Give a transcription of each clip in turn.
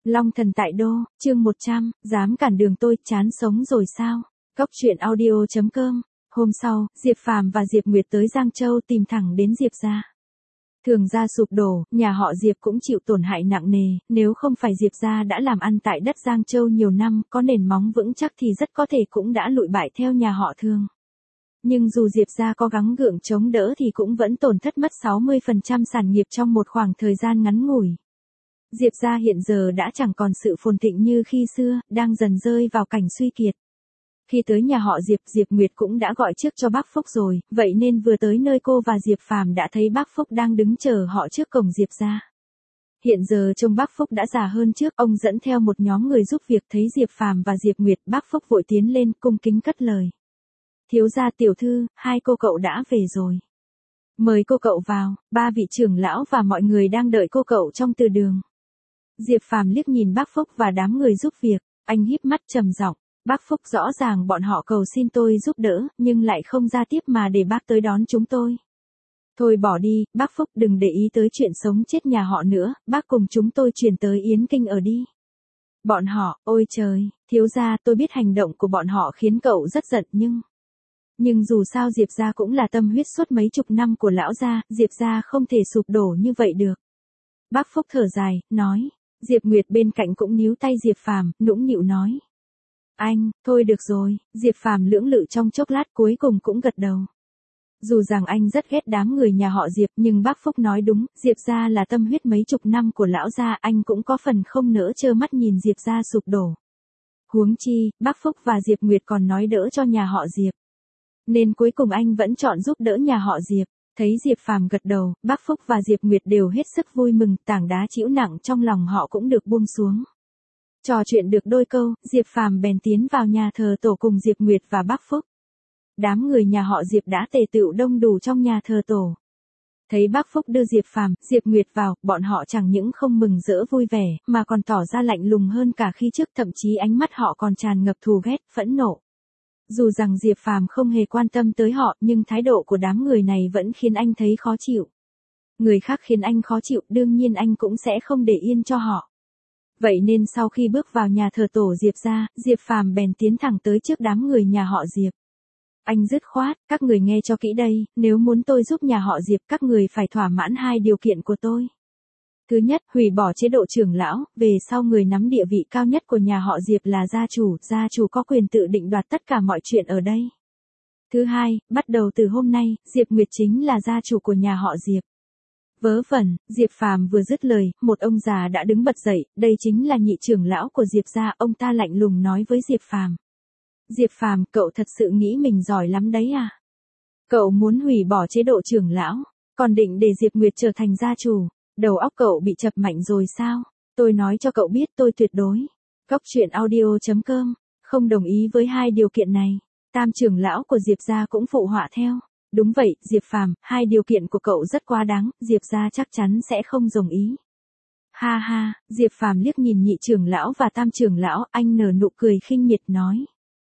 Long thần tại đô, chương 100, dám cản đường tôi, chán sống rồi sao? Cốc truyện audio.com. Hôm sau, Diệp Phàm và Diệp Nguyệt tới Giang Châu tìm thẳng đến Diệp gia. Thường gia sụp đổ, nhà họ Diệp cũng chịu tổn hại nặng nề, nếu không phải Diệp gia đã làm ăn tại đất Giang Châu nhiều năm, có nền móng vững chắc thì rất có thể cũng đã lụi bại theo nhà họ Thường. Nhưng dù Diệp gia có gắng gượng chống đỡ thì cũng vẫn tổn thất mất 60% sản nghiệp trong một khoảng thời gian ngắn ngủi. Diệp gia hiện giờ đã chẳng còn sự phồn thịnh như khi xưa, đang dần rơi vào cảnh suy kiệt. Khi tới nhà họ Diệp, Diệp Nguyệt cũng đã gọi trước cho bác Phúc rồi, vậy nên vừa tới nơi cô và Diệp Phàm đã thấy bác Phúc đang đứng chờ họ trước cổng Diệp gia. Hiện giờ trông bác Phúc đã già hơn trước, ông dẫn theo một nhóm người giúp việc, thấy Diệp Phàm và Diệp Nguyệt, bác Phúc vội tiến lên cung kính cất lời. Thiếu gia tiểu thư, hai cô cậu đã về rồi. Mời cô cậu vào, ba vị trưởng lão và mọi người đang đợi cô cậu trong từ đường. Diệp Phàm liếc nhìn bác Phúc và đám người giúp việc, anh híp mắt trầm giọng, bác Phúc rõ ràng bọn họ cầu xin tôi giúp đỡ, nhưng lại không ra tiếp mà để bác tới đón chúng tôi. Thôi bỏ đi, bác Phúc đừng để ý tới chuyện sống chết nhà họ nữa, bác cùng chúng tôi chuyển tới Yến Kinh ở đi. Bọn họ, ôi trời, thiếu gia, tôi biết hành động của bọn họ khiến cậu rất giận nhưng dù sao Diệp gia cũng là tâm huyết suốt mấy chục năm của lão gia, Diệp gia không thể sụp đổ như vậy được. Bác Phúc thở dài, nói. Diệp Nguyệt bên cạnh cũng níu tay Diệp Phàm, nũng nịu nói. Anh, thôi được rồi, Diệp Phàm lưỡng lự trong chốc lát cuối cùng cũng gật đầu. Dù rằng anh rất ghét đám người nhà họ Diệp nhưng bác Phúc nói đúng, Diệp gia là tâm huyết mấy chục năm của lão gia, anh cũng có phần không nỡ trơ mắt nhìn Diệp gia sụp đổ. Huống chi, bác Phúc và Diệp Nguyệt còn nói đỡ cho nhà họ Diệp. Nên cuối cùng anh vẫn chọn giúp đỡ nhà họ Diệp. Thấy Diệp Phàm gật đầu, bác Phúc và Diệp Nguyệt đều hết sức vui mừng, tảng đá trĩu nặng trong lòng họ cũng được buông xuống. Trò chuyện được đôi câu, Diệp Phàm bèn tiến vào nhà thờ tổ cùng Diệp Nguyệt và bác Phúc. Đám người nhà họ Diệp đã tề tựu đông đủ trong nhà thờ tổ. Thấy bác Phúc đưa Diệp Phàm, Diệp Nguyệt vào, bọn họ chẳng những không mừng rỡ vui vẻ, mà còn tỏ ra lạnh lùng hơn cả khi trước, thậm chí ánh mắt họ còn tràn ngập thù ghét, phẫn nộ. Dù rằng Diệp Phàm không hề quan tâm tới họ, nhưng thái độ của đám người này vẫn khiến anh thấy khó chịu. Người khác khiến anh khó chịu, đương nhiên anh cũng sẽ không để yên cho họ. Vậy nên sau khi bước vào nhà thờ tổ Diệp gia, Diệp Phàm bèn tiến thẳng tới trước đám người nhà họ Diệp. Anh dứt khoát, các người nghe cho kỹ đây, nếu muốn tôi giúp nhà họ Diệp, các người phải thỏa mãn hai điều kiện của tôi. Thứ nhất, hủy bỏ chế độ trưởng lão, về sau người nắm địa vị cao nhất của nhà họ Diệp là gia chủ có quyền tự định đoạt tất cả mọi chuyện ở đây. Thứ hai, bắt đầu từ hôm nay, Diệp Nguyệt chính là gia chủ của nhà họ Diệp. Vớ vẩn, Diệp Phàm vừa dứt lời, một ông già đã đứng bật dậy, đây chính là nhị trưởng lão của Diệp gia, ông ta lạnh lùng nói với Diệp Phàm. Diệp Phàm, cậu thật sự nghĩ mình giỏi lắm đấy à? Cậu muốn hủy bỏ chế độ trưởng lão, còn định để Diệp Nguyệt trở thành gia chủ. Đầu óc cậu bị chập mạnh rồi sao? Tôi nói cho cậu biết tôi tuyệt đối. Cốc truyện audio.com. Không đồng ý với hai điều kiện này. Tam trưởng lão của Diệp gia cũng phụ họa theo. Đúng vậy, Diệp Phàm, hai điều kiện của cậu rất quá đáng, Diệp gia chắc chắn sẽ không đồng ý. Ha ha, Diệp Phàm liếc nhìn nhị trưởng lão và tam trưởng lão, anh nở nụ cười khinh miệt nói.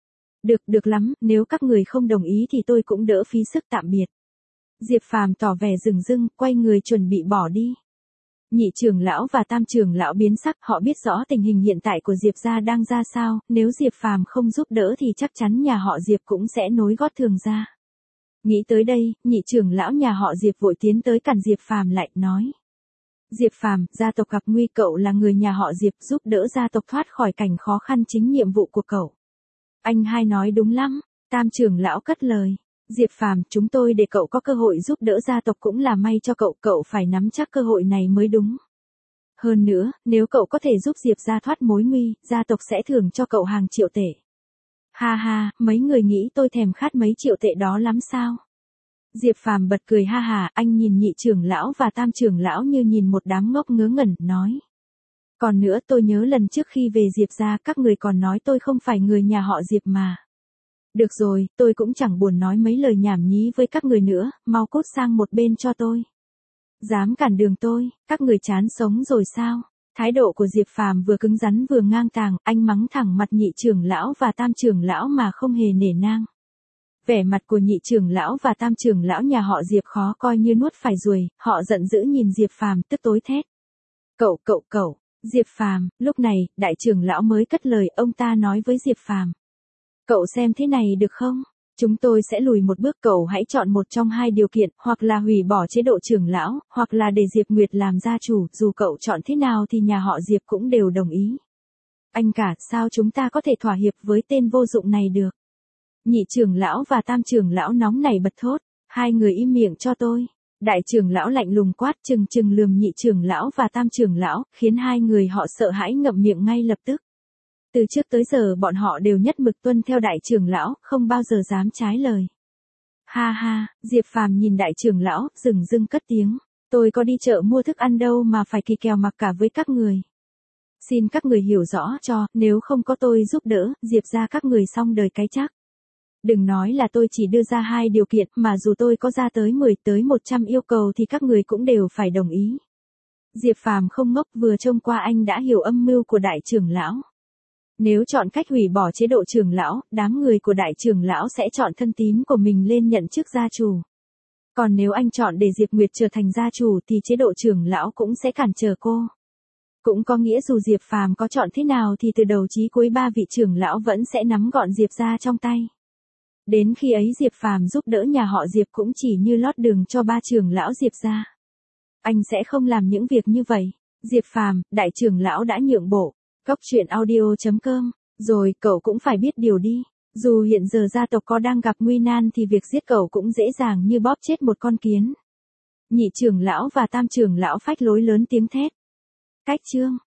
Được lắm, nếu các người không đồng ý thì tôi cũng đỡ phí sức tạm biệt. Diệp Phàm tỏ vẻ dửng dưng, quay người chuẩn bị bỏ đi. Nhị trưởng lão và tam trưởng lão biến sắc, họ biết rõ tình hình hiện tại của Diệp gia đang ra sao, nếu Diệp Phàm không giúp đỡ thì chắc chắn nhà họ Diệp cũng sẽ nối gót Thường gia. Nghĩ tới đây, nhị trưởng lão nhà họ Diệp vội tiến tới cản Diệp Phàm lại, nói. Diệp Phàm, gia tộc gặp nguy, cậu là người nhà họ Diệp, giúp đỡ gia tộc thoát khỏi cảnh khó khăn chính nhiệm vụ của cậu. Anh hai nói đúng lắm, tam trưởng lão cất lời. Diệp Phàm, chúng tôi để cậu có cơ hội giúp đỡ gia tộc cũng là may cho cậu, cậu phải nắm chắc cơ hội này mới đúng. Hơn nữa, nếu cậu có thể giúp Diệp gia thoát mối nguy, gia tộc sẽ thưởng cho cậu hàng triệu tệ. Ha ha, mấy người nghĩ tôi thèm khát mấy triệu tệ đó lắm sao? Diệp Phàm bật cười ha hà, anh nhìn nhị trưởng lão và tam trưởng lão như nhìn một đám ngốc ngớ ngẩn, nói. Còn nữa, tôi nhớ lần trước khi về Diệp gia các người còn nói tôi không phải người nhà họ Diệp mà. Được rồi, tôi cũng chẳng buồn nói mấy lời nhảm nhí với các người nữa, mau cút sang một bên cho tôi. Dám cản đường tôi, các người chán sống rồi sao? Thái độ của Diệp Phàm vừa cứng rắn vừa ngang tàng, anh mắng thẳng mặt nhị trưởng lão và tam trưởng lão mà không hề nể nang. Vẻ mặt của nhị trưởng lão và tam trưởng lão nhà họ Diệp khó coi như nuốt phải ruồi, họ giận dữ nhìn Diệp Phàm tức tối thét. Cậu, Diệp Phàm, lúc này, đại trưởng lão mới cất lời, ông ta nói với Diệp Phàm. Cậu xem thế này được không? Chúng tôi sẽ lùi một bước, cậu hãy chọn một trong hai điều kiện, hoặc là hủy bỏ chế độ trưởng lão, hoặc là để Diệp Nguyệt làm gia chủ, dù cậu chọn thế nào thì nhà họ Diệp cũng đều đồng ý. Anh cả, sao chúng ta có thể thỏa hiệp với tên vô dụng này được? Nhị trưởng lão và tam trưởng lão nóng nảy bật thốt, hai người im miệng cho tôi. Đại trưởng lão lạnh lùng quát, trừng trừng lườm nhị trưởng lão và tam trưởng lão, khiến hai người họ sợ hãi ngậm miệng ngay lập tức. Từ trước tới giờ bọn họ đều nhất mực tuân theo đại trưởng lão, không bao giờ dám trái lời. Ha ha, Diệp Phàm nhìn đại trưởng lão, dửng dưng cất tiếng. Tôi có đi chợ mua thức ăn đâu mà phải kỳ kèo mặc cả với các người. Xin các người hiểu rõ cho, nếu không có tôi giúp đỡ, Diệp ra các người xong đời cái chắc. Đừng nói là tôi chỉ đưa ra hai điều kiện, mà dù tôi có ra tới 10 tới 100 yêu cầu thì các người cũng đều phải đồng ý. Diệp Phàm không ngốc, vừa trông qua anh đã hiểu âm mưu của đại trưởng lão. Nếu chọn cách hủy bỏ chế độ trưởng lão, đám người của đại trưởng lão sẽ chọn thân tín của mình lên nhận chức gia chủ. Còn nếu anh chọn để Diệp Nguyệt trở thành gia chủ thì chế độ trưởng lão cũng sẽ cản trở cô. Cũng có nghĩa dù Diệp Phàm có chọn thế nào thì từ đầu chí cuối ba vị trưởng lão vẫn sẽ nắm gọn Diệp ra trong tay. Đến khi ấy Diệp Phàm giúp đỡ nhà họ Diệp cũng chỉ như lót đường cho ba trưởng lão Diệp ra. Anh sẽ không làm những việc như vậy. Diệp Phàm, đại trưởng lão đã nhượng bộ. Cóc truyện audio.com. Rồi, cậu cũng phải biết điều đi. Dù hiện giờ gia tộc có đang gặp nguy nan thì việc giết cậu cũng dễ dàng như bóp chết một con kiến. Nhị trưởng lão và tam trưởng lão phách lối lớn tiếng thét. Cách chương.